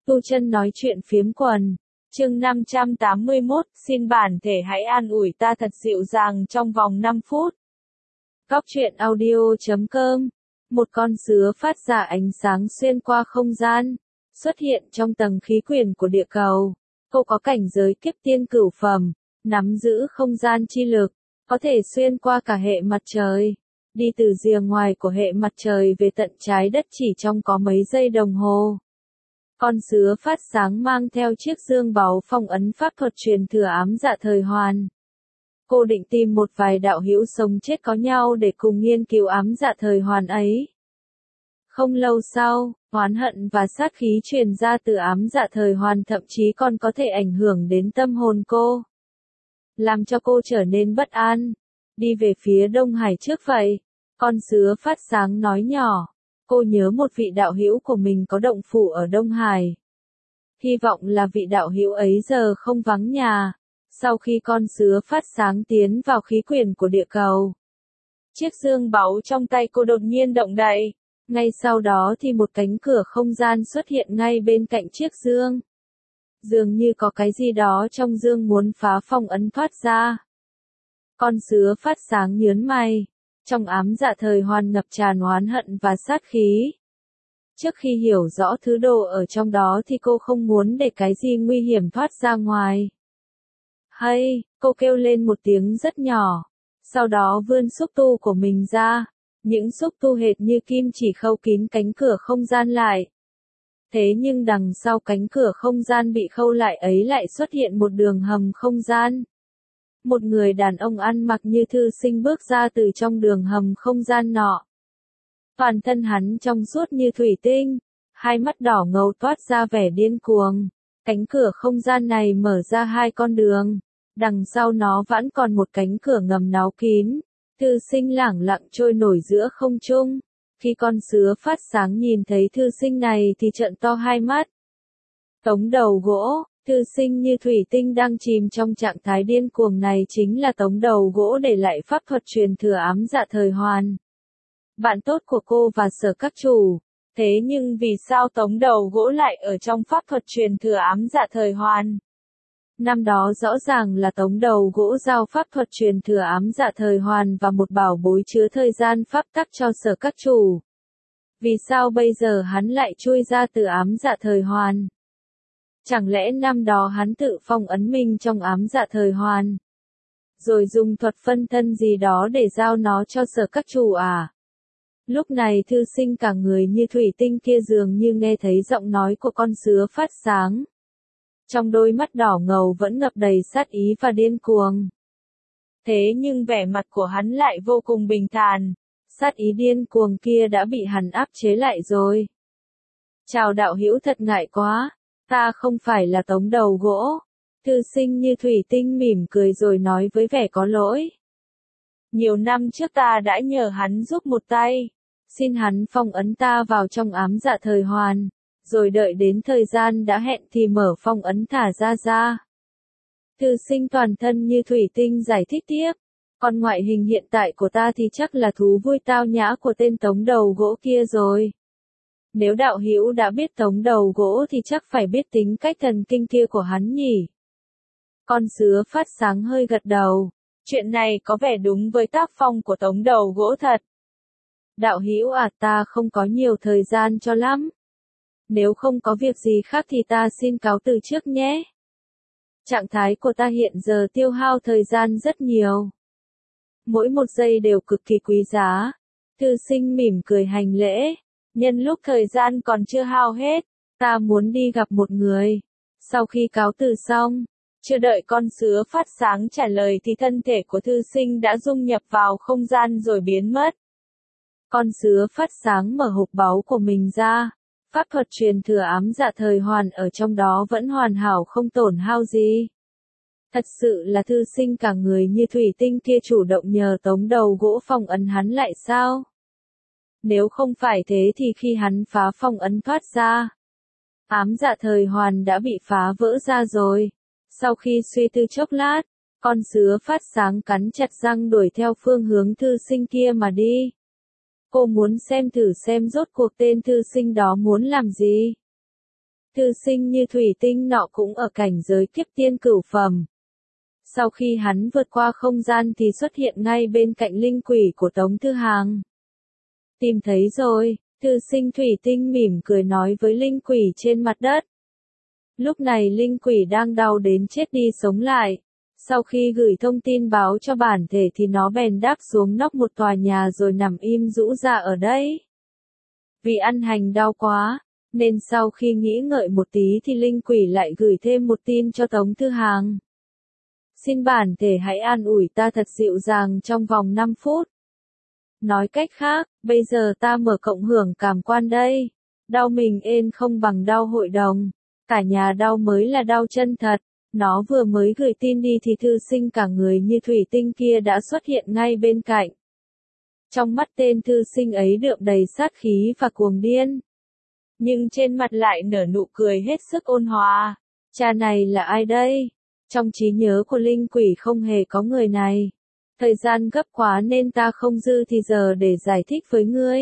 Tu Chân nói chuyện phiếm quần. Chương 581, xin bản thể hãy an ủi ta thật dịu dàng trong vòng 5 phút. Góc truyện audio.com. Một con sứa phát ra ánh sáng xuyên qua không gian, xuất hiện trong tầng khí quyển của địa cầu. Cô có cảnh giới kiếp tiên cửu phẩm, nắm giữ không gian chi lực, có thể xuyên qua cả hệ mặt trời, đi từ rìa ngoài của hệ mặt trời về tận trái đất chỉ trong có mấy giây đồng hồ. Con sứa phát sáng mang theo chiếc dương báu phong ấn pháp thuật truyền thừa ám dạ thời hoàn. Cô định tìm một vài đạo hữu sống chết có nhau để cùng nghiên cứu ám dạ thời hoàn ấy. Không lâu sau, oán hận và sát khí truyền ra từ ám dạ thời hoàn thậm chí còn có thể ảnh hưởng đến tâm hồn cô, làm cho cô trở nên bất an. Đi về phía Đông Hải trước vậy, con sứa phát sáng nói nhỏ. Cô nhớ một vị đạo hữu của mình có động phủ ở Đông Hải. Hy vọng là vị đạo hữu ấy giờ không vắng nhà. Sau khi con sứa phát sáng tiến vào khí quyển của địa cầu, chiếc dương báu trong tay cô đột nhiên động đậy. Ngay sau đó thì một cánh cửa không gian xuất hiện ngay bên cạnh chiếc dương. Dường như có cái gì đó trong dương muốn phá phong ấn thoát ra. Con sứa phát sáng nhớn mày. Trong ám dạ thời hoàn ngập tràn oán hận và sát khí. Trước khi hiểu rõ thứ đồ ở trong đó thì cô không muốn để cái gì nguy hiểm thoát ra ngoài. Hay, cô kêu lên một tiếng rất nhỏ. Sau đó vươn xúc tu của mình ra. Những xúc tu hệt như kim chỉ khâu kín cánh cửa không gian lại. Thế nhưng đằng sau cánh cửa không gian bị khâu lại ấy lại xuất hiện một đường hầm không gian. Một người đàn ông ăn mặc như thư sinh bước ra từ trong đường hầm không gian nọ. Toàn thân hắn trong suốt như thủy tinh, hai mắt đỏ ngầu toát ra vẻ điên cuồng. Cánh cửa không gian này mở ra hai con đường, đằng sau nó vẫn còn một cánh cửa ngầm náu kín. Thư sinh lẳng lặng trôi nổi giữa không trung. Khi con sứa phát sáng nhìn thấy thư sinh này thì trợn to hai mắt. Tống đầu gỗ. Thư sinh như thủy tinh đang chìm trong trạng thái điên cuồng này chính là tống đầu gỗ để lại pháp thuật truyền thừa ám dạ thời hoàn. Bạn tốt của cô và Sở các chủ. Thế nhưng vì sao tống đầu gỗ lại ở trong pháp thuật truyền thừa ám dạ thời hoàn? Năm đó rõ ràng là tống đầu gỗ giao pháp thuật truyền thừa ám dạ thời hoàn và một bảo bối chứa thời gian pháp tắc cho Sở các chủ. Vì sao bây giờ hắn lại chui ra từ ám dạ thời hoàn? Chẳng lẽ năm đó hắn tự phong ấn mình trong ám dạ thời hoàn, rồi dùng thuật phân thân gì đó để giao nó cho Sở các chủ à? Lúc này thư sinh cả người như thủy tinh kia dường như nghe thấy giọng nói của con sứa phát sáng. Trong đôi mắt đỏ ngầu vẫn ngập đầy sát ý và điên cuồng. Thế nhưng vẻ mặt của hắn lại vô cùng bình thản. Sát ý điên cuồng kia đã bị hắn áp chế lại rồi. Chào đạo hữu, thật ngại quá. Ta không phải là tống đầu gỗ. Thư sinh như thủy tinh mỉm cười rồi nói với vẻ có lỗi. Nhiều năm trước ta đã nhờ hắn giúp một tay. Xin hắn phong ấn ta vào trong ám dạ thời hoàn. Rồi đợi đến thời gian đã hẹn thì mở phong ấn thả ra. Thư sinh toàn thân như thủy tinh giải thích tiếp. Còn ngoại hình hiện tại của ta thì chắc là thú vui tao nhã của tên tống đầu gỗ kia rồi. Nếu đạo hữu đã biết tống đầu gỗ thì chắc phải biết tính cách thần kinh kia của hắn nhỉ. Con sứa phát sáng hơi gật đầu. Chuyện này có vẻ đúng với tác phong của tống đầu gỗ thật. Đạo hữu à, ta không có nhiều thời gian cho lắm. Nếu không có việc gì khác thì ta xin cáo từ trước nhé. Trạng thái của ta hiện giờ tiêu hao thời gian rất nhiều. Mỗi một giây đều cực kỳ quý giá. Thư sinh mỉm cười hành lễ. Nhân lúc thời gian còn chưa hao hết, ta muốn đi gặp một người. Sau khi cáo từ xong, chưa đợi con sứa phát sáng trả lời thì thân thể của thư sinh đã dung nhập vào không gian rồi biến mất. Con sứa phát sáng mở hộp báu của mình ra. Pháp thuật truyền thừa ám dạ thời hoàn ở trong đó vẫn hoàn hảo không tổn hao gì. Thật sự là thư sinh cả người như thủy tinh kia chủ động nhờ tống đầu gỗ phong ấn hắn lại sao? Nếu không phải thế thì khi hắn phá phong ấn thoát ra, ám dạ thời hoàn đã bị phá vỡ ra rồi. Sau khi suy tư chốc lát, con sứa phát sáng cắn chặt răng đuổi theo phương hướng thư sinh kia mà đi. Cô muốn xem thử xem rốt cuộc tên thư sinh đó muốn làm gì. thư sinh như thủy tinh nọ cũng ở cảnh giới kiếp tiên cửu phẩm. Sau khi hắn vượt qua không gian thì xuất hiện ngay bên cạnh linh quỷ của Tống Thư Hàng. Tìm thấy rồi, thư sinh thủy tinh mỉm cười nói với linh quỷ trên mặt đất. Lúc này linh quỷ đang đau đến chết đi sống lại. Sau khi gửi thông tin báo cho bản thể thì nó bèn đáp xuống nóc một tòa nhà rồi nằm im rũ ra ở đấy. Vì ăn hành đau quá, nên sau khi nghĩ ngợi một tí thì linh quỷ lại gửi thêm một tin cho Tống Thư Hàng. Xin bản thể hãy an ủi ta thật dịu dàng trong vòng 5 phút. Nói cách khác, bây giờ ta mở cộng hưởng cảm quan đây. Đau mình ên không bằng đau hội đồng. Cả nhà đau mới là đau chân thật. Nó vừa mới gửi tin đi thì thư sinh cả người như thủy tinh kia đã xuất hiện ngay bên cạnh. Trong mắt tên thư sinh ấy đượm đầy sát khí và cuồng điên. Nhưng trên mặt lại nở nụ cười hết sức ôn hòa. Cha này là ai đây? Trong trí nhớ của linh quỷ không hề có người này. Thời gian gấp quá nên ta không dư thì giờ để giải thích với ngươi.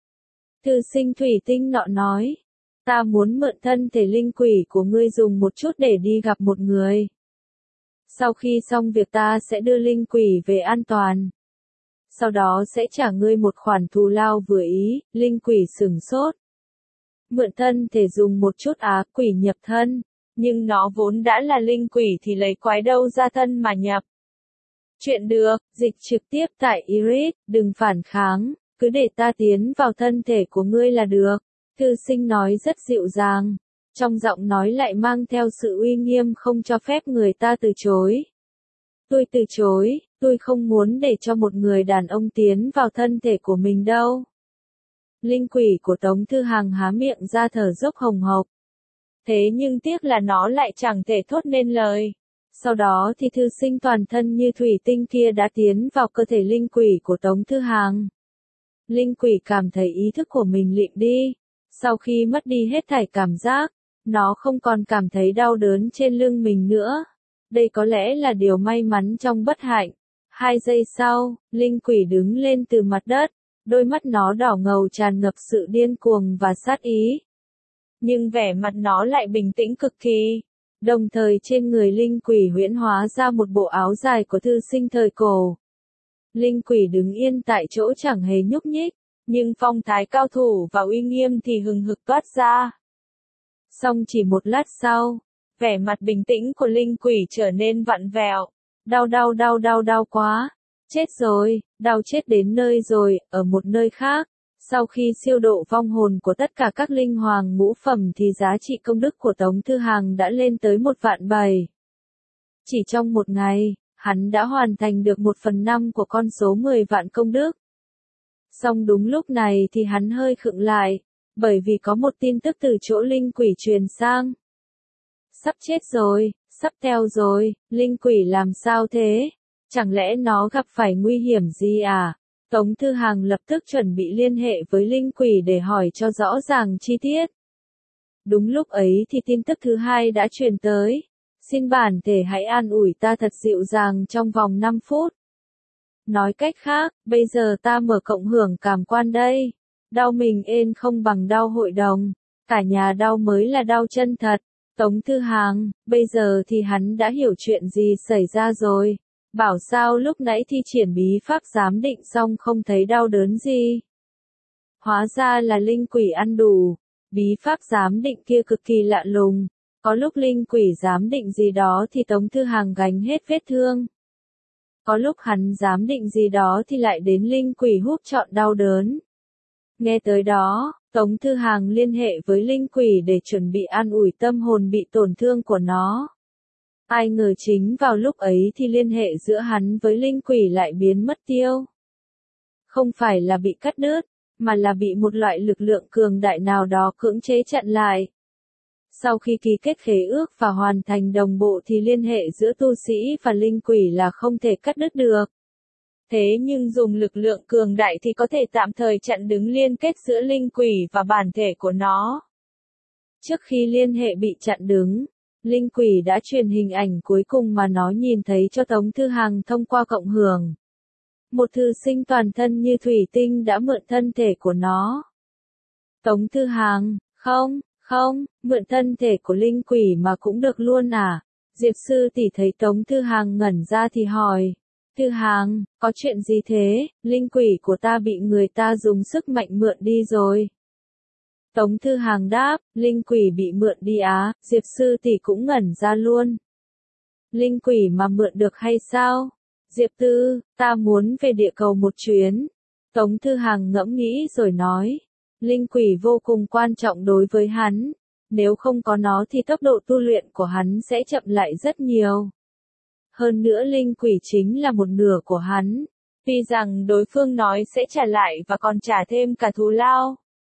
Thư sinh thủy tinh nọ nói. Ta muốn mượn thân thể linh quỷ của ngươi dùng một chút để đi gặp một người. Sau khi xong việc ta sẽ đưa linh quỷ về an toàn. Sau đó sẽ trả ngươi một khoản thù lao vừa ý, linh quỷ sửng sốt. Mượn thân thể dùng một chút á, quỷ nhập thân. Nhưng nó vốn đã là linh quỷ thì lấy quái đâu ra thân mà nhập. Chuyện được, dịch trực tiếp tại Iris, đừng phản kháng, cứ để ta tiến vào thân thể của ngươi là được. Thư sinh nói rất dịu dàng, trong giọng nói lại mang theo sự uy nghiêm không cho phép người ta từ chối. Tôi từ chối, tôi không muốn để cho một người đàn ông tiến vào thân thể của mình đâu. Linh quỷ của Tống Thư Hàng há miệng ra thở dốc hồng hộc. Thế nhưng tiếc là nó lại chẳng thể thốt nên lời. Sau đó thì thư sinh toàn thân như thủy tinh kia đã tiến vào cơ thể linh quỷ của Tống Thư Hàng. Linh quỷ cảm thấy ý thức của mình lịm đi. Sau khi mất đi hết thảy cảm giác, nó không còn cảm thấy đau đớn trên lưng mình nữa. Đây có lẽ là điều may mắn trong bất hạnh. 2 giây sau, linh quỷ đứng lên từ mặt đất, đôi mắt nó đỏ ngầu tràn ngập sự điên cuồng và sát ý. Nhưng vẻ mặt nó lại bình tĩnh cực kỳ. Đồng thời trên người linh quỷ huyễn hóa ra một bộ áo dài của thư sinh thời cổ. Linh quỷ đứng yên tại chỗ chẳng hề nhúc nhích, nhưng phong thái cao thủ và uy nghiêm thì hừng hực toát ra. Song chỉ một lát sau, vẻ mặt bình tĩnh của linh quỷ trở nên vặn vẹo. Đau quá. Chết rồi, đau chết đến nơi rồi, ở một nơi khác. Sau khi siêu độ vong hồn của tất cả các linh hoàng ngũ phẩm thì giá trị công đức của Tống Thư Hàng đã lên tới 1.700.000. Chỉ trong một ngày, hắn đã hoàn thành được 1/5 của con số 10 vạn công đức. Song đúng lúc này thì hắn hơi khựng lại, bởi vì có một tin tức từ chỗ linh quỷ truyền sang. Sắp chết rồi, sắp theo rồi, linh quỷ làm sao thế? Chẳng lẽ nó gặp phải nguy hiểm gì à? Tống Thư Hàng lập tức chuẩn bị liên hệ với linh quỷ để hỏi cho rõ ràng chi tiết. Đúng lúc ấy thì tin tức thứ hai đã truyền tới. Xin bản thể hãy an ủi ta thật dịu dàng trong vòng 5 phút. Nói cách khác, bây giờ ta mở cộng hưởng cảm quan đây. Đau mình ên không bằng đau hội đồng. Cả nhà đau mới là đau chân thật. Tống Thư Hàng, bây giờ thì hắn đã hiểu chuyện gì xảy ra rồi. Bảo sao lúc nãy thi triển bí pháp giám định xong không thấy đau đớn gì. Hóa ra là linh quỷ ăn đủ. Bí pháp giám định kia cực kỳ lạ lùng. Có lúc linh quỷ giám định gì đó thì Tống Thư Hàng gánh hết vết thương. Có lúc hắn giám định gì đó thì lại đến linh quỷ húp trọn đau đớn. Nghe tới đó, Tống Thư Hàng liên hệ với linh quỷ để chuẩn bị an ủi tâm hồn bị tổn thương của nó. Ai ngờ chính vào lúc ấy thì liên hệ giữa hắn với linh quỷ lại biến mất tiêu. Không phải là bị cắt đứt, mà là bị một loại lực lượng cường đại nào đó cưỡng chế chặn lại. Sau khi ký kết khế ước và hoàn thành đồng bộ thì liên hệ giữa tu sĩ và linh quỷ là không thể cắt đứt được. Thế nhưng dùng lực lượng cường đại thì có thể tạm thời chặn đứng liên kết giữa linh quỷ và bản thể của nó. Trước khi liên hệ bị chặn đứng, linh quỷ đã truyền hình ảnh cuối cùng mà nó nhìn thấy cho Tống Thư Hàng thông qua cộng hưởng. Một thư sinh toàn thân như thủy tinh đã mượn thân thể của nó. Tống Thư Hàng, Không, mượn thân thể của linh quỷ mà cũng được luôn à? Diệp sư tỷ thấy Tống Thư Hàng ngẩn ra thì hỏi. Thư Hàng, có chuyện gì thế? Linh quỷ của ta bị người ta dùng sức mạnh mượn đi rồi. Tống Thư Hàng đáp, linh quỷ bị mượn đi á, Diệp sư tỷ cũng ngẩn ra luôn. Linh quỷ mà mượn được hay sao? Diệp Tư, ta muốn về địa cầu một chuyến. Tống Thư Hàng ngẫm nghĩ rồi nói. Linh quỷ vô cùng quan trọng đối với hắn. Nếu không có nó thì tốc độ tu luyện của hắn sẽ chậm lại rất nhiều. Hơn nữa linh quỷ chính là một nửa của hắn. Tuy rằng đối phương nói sẽ trả lại và còn trả thêm cả thù lao.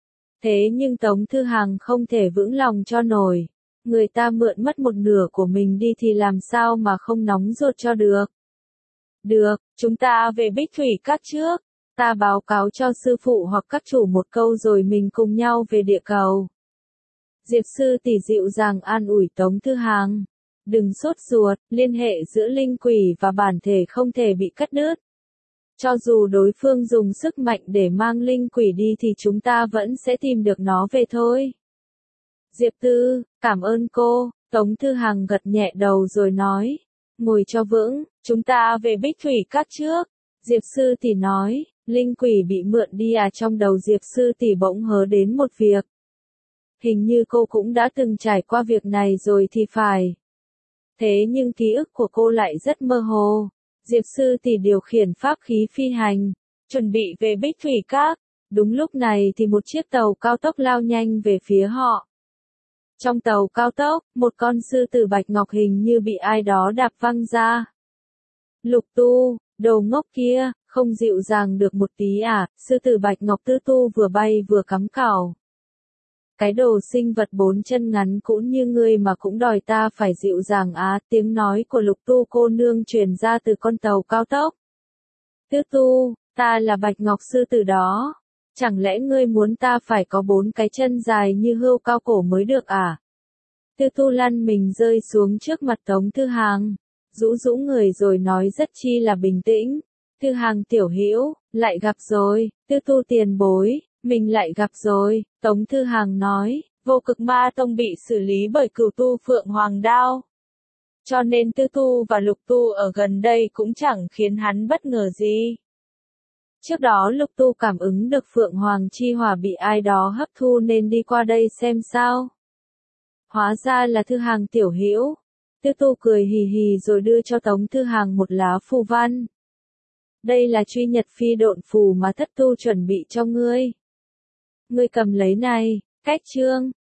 Thế nhưng Tống Thư Hàng không thể vững lòng cho nổi. Người ta mượn mất một nửa của mình đi thì làm sao mà không nóng ruột cho được. Được, chúng ta về Bích Thủy Các trước. Ta báo cáo cho sư phụ hoặc các chủ một câu rồi mình cùng nhau về địa cầu. Diệp sư tỷ dịu dàng an ủi Tống Thư Hàng. Đừng sốt ruột, liên hệ giữa linh quỷ và bản thể không thể bị cắt đứt. Cho dù đối phương dùng sức mạnh để mang linh quỷ đi thì chúng ta vẫn sẽ tìm được nó về thôi. Diệp Tư, cảm ơn cô, Tống Thư Hàng gật nhẹ đầu rồi nói. Ngồi cho vững, chúng ta về Bích Thủy Các trước. Diệp sư tỷ nói, linh quỷ bị mượn đi à, trong đầu Diệp sư tỷ bỗng hớ đến một việc. Hình như cô cũng đã từng trải qua việc này rồi thì phải. Thế nhưng ký ức của cô lại rất mơ hồ. Diệp sư tỷ điều khiển pháp khí phi hành, chuẩn bị về Bích Thủy Các. Đúng lúc này thì một chiếc tàu cao tốc lao nhanh về phía họ. Trong tàu cao tốc, một con sư tử bạch ngọc hình như bị ai đó đạp văng ra. Lục Tu, đồ ngốc kia, không dịu dàng được một tí à, sư tử bạch ngọc tư tu vừa bay vừa cắm cào. Cái đồ sinh vật bốn chân ngắn cũng như ngươi mà cũng đòi ta phải dịu dàng á, tiếng nói của Lục Tu cô nương truyền ra từ con tàu cao tốc. Tư tu, ta là bạch ngọc sư tử đó. Chẳng lẽ ngươi muốn ta phải có bốn cái chân dài như hươu cao cổ mới được à? Tư tu lăn mình rơi xuống trước mặt Tống Thư Hàng, rũ rũ người rồi nói rất chi là bình tĩnh. Thư Hàng tiểu hữu, lại gặp rồi, Tư tu tiền bối, mình lại gặp rồi, Tống Thư Hàng nói, vô cực ma tông bị xử lý bởi cửu tu Phượng Hoàng Đao. Cho nên Tư tu và Lục tu ở gần đây cũng chẳng khiến hắn bất ngờ gì. Trước đó Lục tu cảm ứng được Phượng Hoàng chi hỏa bị ai đó hấp thu nên đi qua đây xem sao. Hóa ra là Thư Hàng tiểu hữu. Tư tu cười hì hì rồi đưa cho Tống Thư Hàng một lá phù văn. Đây là truy nhật phi độn phù mà thất tu chuẩn bị cho ngươi. Ngươi cầm lấy này, cách chương.